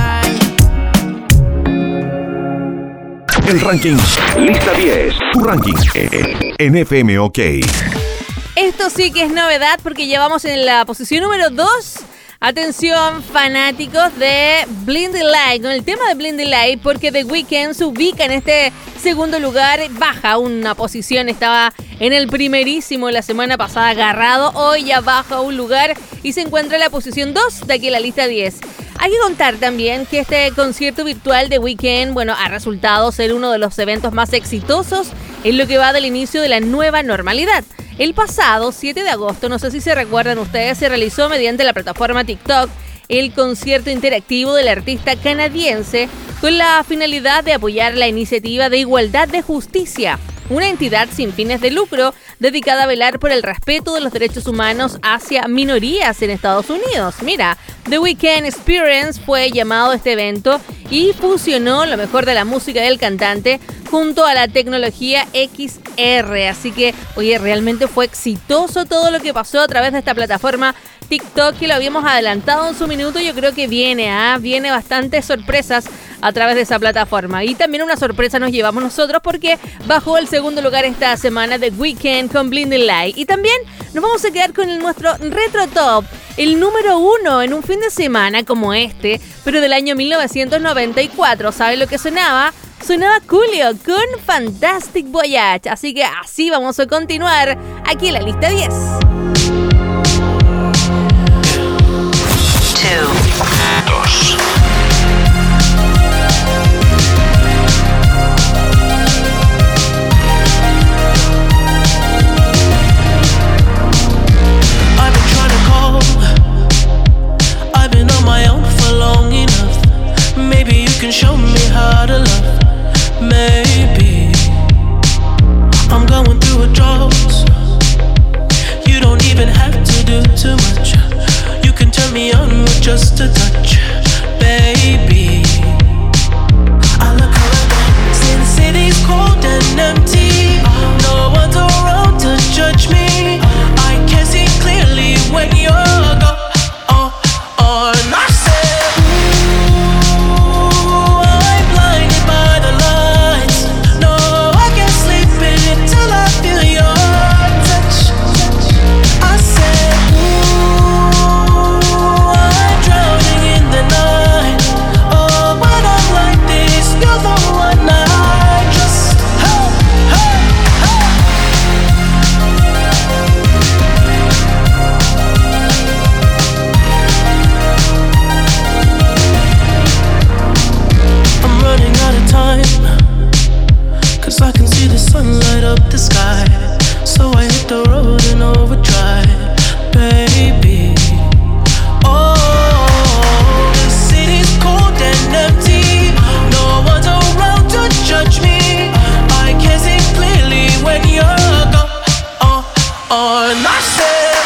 [SPEAKER 2] El ranking Lista diez. Tu ranking en F M OK.
[SPEAKER 4] Esto sí que es novedad porque llevamos en la posición número dos. Atención, fanáticos de Blinding Light, con el tema de Blinding Light, porque The Weeknd se ubica en este segundo lugar, baja una posición, estaba en el primerísimo la semana pasada agarrado, hoy ya baja un lugar y se encuentra en la posición dos de aquí en la lista diez. Hay que contar también que este concierto virtual de Weeknd, bueno, ha resultado ser uno de los eventos más exitosos en lo que va del inicio de la nueva normalidad. El pasado siete de agosto, no sé si se recuerdan ustedes, se realizó mediante la plataforma TikTok el concierto interactivo del artista canadiense con la finalidad de apoyar la iniciativa de Igualdad de Justicia, una entidad sin fines de lucro dedicada a velar por el respeto de los derechos humanos hacia minorías en Estados Unidos. Mira, The Weeknd Experience fue llamado este evento y fusionó lo mejor de la música del cantante junto a la tecnología X R. Así que, oye, realmente fue exitoso todo lo que pasó a través de esta plataforma TikTok, que lo habíamos adelantado en su minuto. Yo creo que viene, ¿ah? Viene bastantes sorpresas a través de esa plataforma. Y también una sorpresa nos llevamos nosotros porque bajó el segundo lugar esta semana The Weeknd con Blinding Light. Y también nos vamos a quedar con el, nuestro Retro Top, el número uno en un fin de semana como este, pero del año mil novecientos noventa y cuatro. ¿Sabe lo que sonaba? Sonaba Coolio con Fantastic Voyage. Así que así vamos a continuar aquí en la lista diez.
[SPEAKER 2] Dos.
[SPEAKER 5] I've been trying to call. I've been on my own for long enough. Maybe you can show me how to love. Maybe I'm going through a drought. You don't even have to do too much. You can turn me on with just a touch, baby. I look around, see the city's cold and empty. No one's around to judge me. I can see clearly when you're gone. Oh, oh, and I said, ooh, I'm blinded by the lights. No, I can't sleep until I feel your touch. I said, ooh, I'm drowning in the night. Oh, when I'm like this, you're the one I trust. Hey, hey, hey. I'm running out of time, 'cause I can see the sun light up the sky. So I hit the road in overdrive, baby. Oh, the city's cold and empty. No one's around to judge me. I can see clearly when you're gone. Oh, oh, and I said,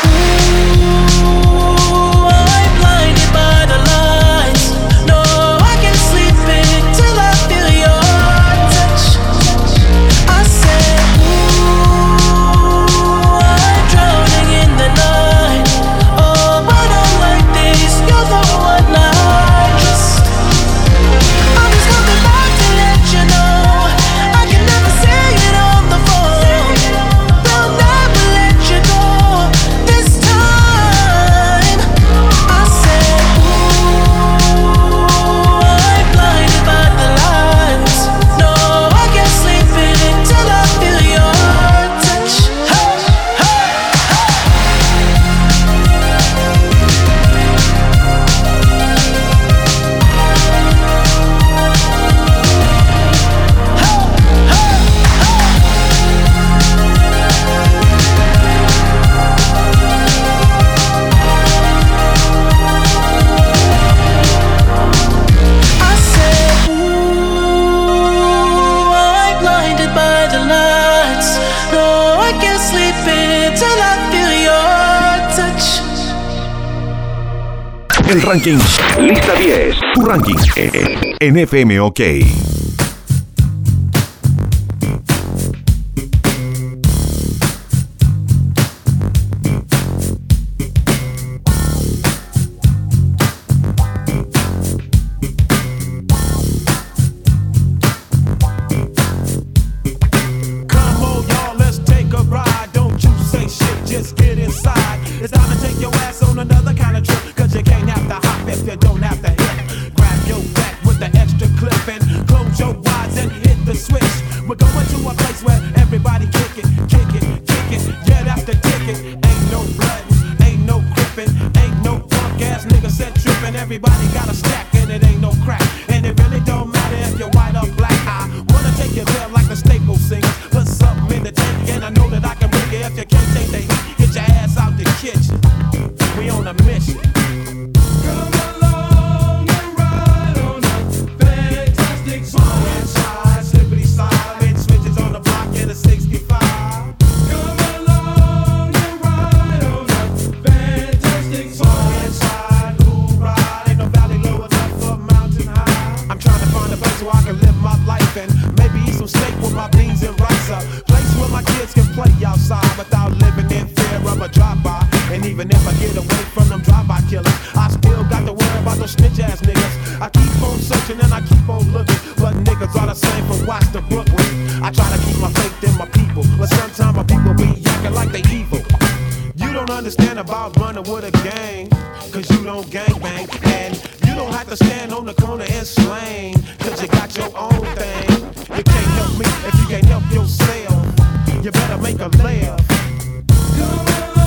[SPEAKER 5] ooh, I'm blinded by the lights. No, I can't sleep until I feel your touch. I said, ooh, I'm drowning in the night. Oh, when I'm like this, you're the one I trust. I'm just coming back to let you know I can never say it on the phone. They'll never let you go this time. I said, ooh, I'm blinded by the lights. No, I can't sleep until I feel your touch. Hey, hey, I said, ooh, I'm blinded by the lights. No, I can't sleep until I feel your touch.
[SPEAKER 2] El ranking Lista diez. Tu ranking en F M OK.
[SPEAKER 5] tripping. Close your eyes and hit the switch. We're going to a place where everybody kick it, kick it, kick it. Yeah, that's the ticket. Ain't no blood, ain't no gripping, ain't no punk ass nigga set tripping. Everybody got a stack and it ain't no crack. And it really don't matter if you're white or black. I wanna take you there like the Staples singers. Put something in the tank and I know that I can bring it. If you can't take the heat, get your ass out the kitchen. We on a mission. Come along and ride on a fantastic slide, slide, slippity slide, mid switches on the block in a sixty-five. Come along and ride on a fantastic slide, slide, cool ride. Ain't no valley low enough for mountain high. I'm trying to find a place where I can live my life and maybe eat some steak with my beans and rice. A place where my kids can play outside without living in fear of a drive-by. And even if I get away from them drive-by killers, I still got to worry about those snitch-ass niggas. I keep on searching and I keep on looking, but niggas are the same from Watts to Brooklyn. I try to keep my faith in my people, but sometimes my people be acting like they evil. You don't understand about running with a gang, cause you don't gangbang. And you don't have to stand on the corner and slang, cause you got your own thing. You can't help me if you can't help yourself. You better make a laugh. Come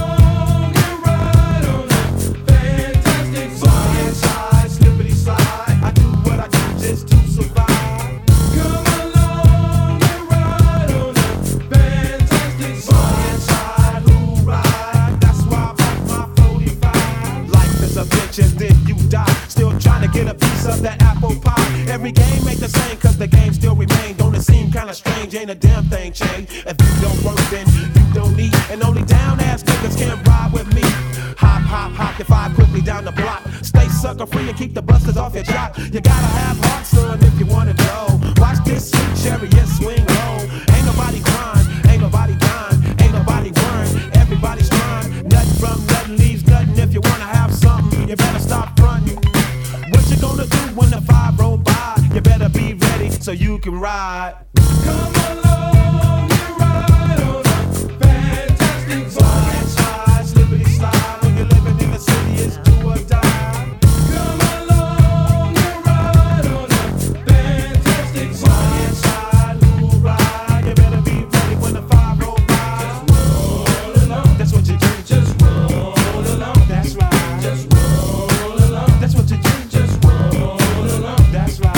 [SPEAKER 5] along and ride on a fantastic slide, slide, slippity slide. I do what I do just to survive. Come along and ride on a fantastic slide, slide, who ride? That's why I bought my forty-five. Life is a bitch and then you die. Still trying to get a piece of that apple pie. Every game ain't the same cause the game still remain. Don't it seem kinda strange? Ain't a damn thing changed. If you don't work then you don't eat. And only down ass niggas can ride with me. Hop, hop, hop, if I quickly down the block. Stay sucker free and keep the busters off your jock. You gotta have heart, son, if you wanna go. Watch this sweet chariot swing low. Ain't nobody crying, ain't nobody dying, ain't nobody worrying. Everybody's trying. Nothing from nothing leaves nothing. If you wanna have something, you better stop fronting. What you gonna do when the five roll by? You better be ready so you can ride. Come along and ride on a fantastic slide, slide, slippity slide. When you're living in the city, it's do or die. Come along and ride on a fantastic slide, slide, who ride? You better be ready when the five roll by. Just roll along. That's what you do. Just roll along. That's right. Just roll along. That's what you do. Just roll along. That's right.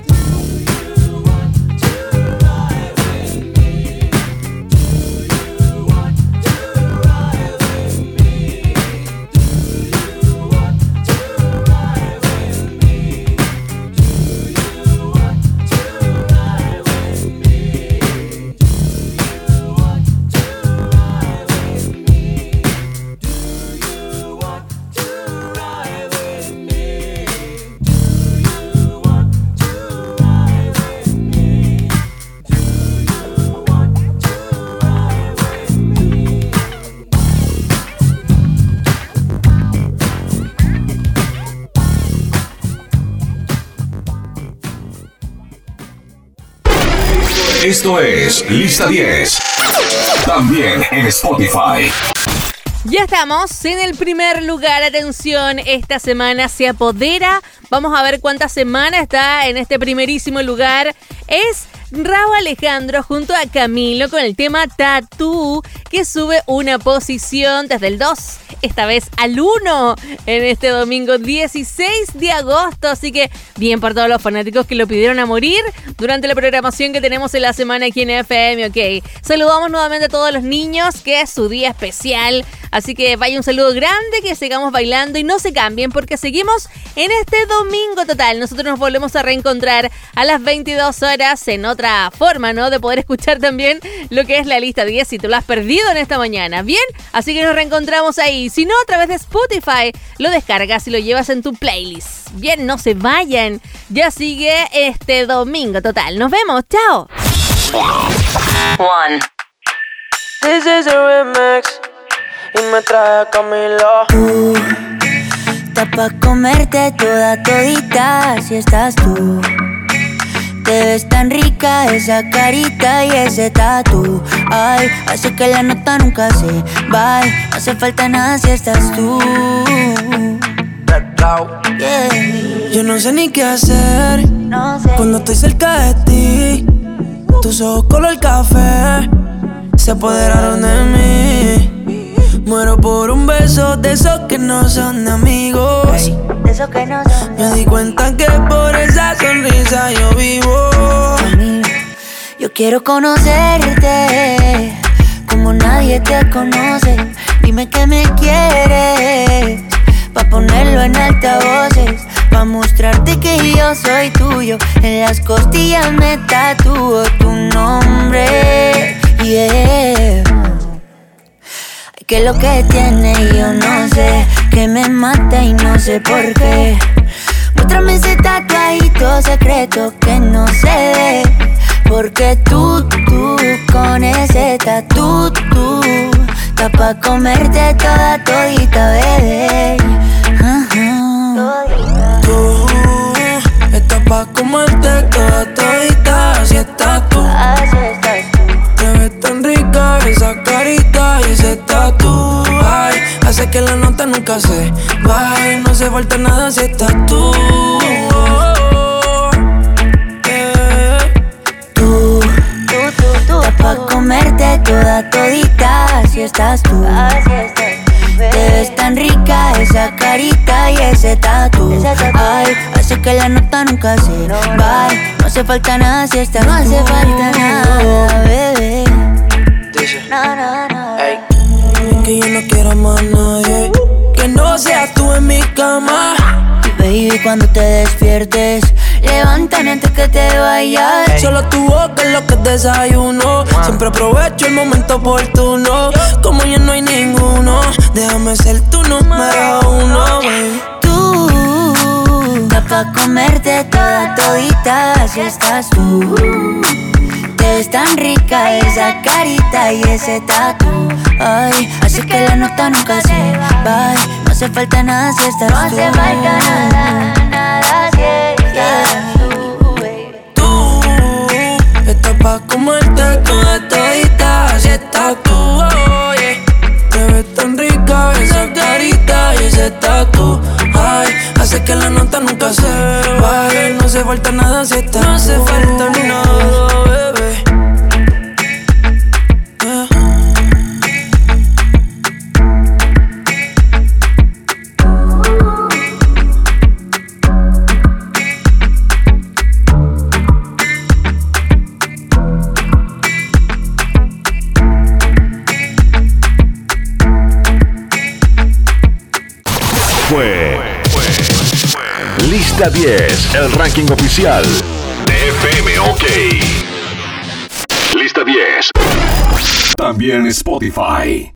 [SPEAKER 1] Esto es Lista diez. También en Spotify.
[SPEAKER 4] Ya estamos en el primer lugar. Atención, esta semana se apodera. Vamos a ver cuántas semanas está en este primerísimo lugar. Es Rauw Alejandro junto a Camilo con el tema Tatú, que sube una posición desde el dos, esta vez al uno, en este domingo dieciséis de agosto. Así que bien por todos los fanáticos que lo pidieron a morir durante la programación que tenemos en la semana aquí en F M, ok. Saludamos nuevamente a todos los niños, que es su día especial. Así que vaya un saludo grande, que sigamos bailando y no se cambien porque seguimos en este domingo total. Nosotros nos volvemos a reencontrar a las veintidós horas en otra forma, ¿no? De poder escuchar también lo que es la lista diez si te lo has perdido en esta mañana. Bien, así que nos reencontramos ahí. Si no, a través de Spotify lo descargas y lo llevas en tu playlist. Bien, no se vayan. Ya sigue este domingo total. Nos vemos, chao.
[SPEAKER 17] One. This is a remix. Y me trae a Camilo.
[SPEAKER 3] Tú, está pa' comerte toda todita si estás tú. Te ves tan rica esa carita y ese tatu. Ay, hace que la nota nunca se va. No hace falta nada si estás tú. Yeah.
[SPEAKER 6] Yo no sé ni qué hacer
[SPEAKER 3] no sé.
[SPEAKER 6] Cuando estoy cerca de ti, tus ojos color café se apoderaron de mí. Muero por un beso de esos que no son de amigos.
[SPEAKER 3] De esos que no son de
[SPEAKER 6] Me di cuenta que por esa sonrisa yo vivo.
[SPEAKER 3] Yo quiero conocerte como nadie te conoce. Dime que me quieres pa' ponerlo en altavoces, pa' mostrarte que yo soy tuyo. En las costillas me tatúo tu nombre. Yeah. ¿Qué es lo que tiene? Yo no sé. Que me mata y no sé por qué. Muéstrame ese tatuajito secreto que no se ve. Porque tú, tú, con ese tatu, tú, está pa' comerte toda todita, bebé. Uh-huh.
[SPEAKER 6] Tú, estás pa' comerte toda todita, así estás tú.
[SPEAKER 3] Así estás tú.
[SPEAKER 6] Te ves tan rica esa carita y ese tatu. Ay, hace que la nota nunca se vaya. No hace falta nada si estás tú.
[SPEAKER 3] Pa' comerte toda todita, así estás tú. Así estás tú, te ves tan rica esa carita y ese tatu. Ay, hace que la nota nunca se va. No hace falta nada si estás tú. No hace falta nada, bebé. No, no, no.
[SPEAKER 6] Ey. Es que yo no quiero más nadie que no seas tú en mi cama.
[SPEAKER 3] Y baby, cuando te despiertes, levántame antes que te vayas.
[SPEAKER 6] Ey. Solo tu boca es lo que desayuno. Man. Siempre aprovecho el momento oportuno. Como ya no hay ninguno, déjame ser tu número uno, baby.
[SPEAKER 3] Tú, está pa' comerte toda todita, así estás tú. Te ves tan rica esa carita y ese tatu. Ay, así que la nota nunca se va. No hace falta nada si estás tú.
[SPEAKER 18] No hace falta nada, nada si estás tú.
[SPEAKER 6] Tú, estás pa' comerte toda todita, así estás tú. Oh, yeah. Te ves tan rica esa carita y ese tatu. Ay, hace que la nota nunca se vaya. No hace falta nada si estás tú. No hace falta nada, bebé.
[SPEAKER 2] Fue Lista diez, el ranking oficial de F M OK. Lista diez.
[SPEAKER 1] También Spotify.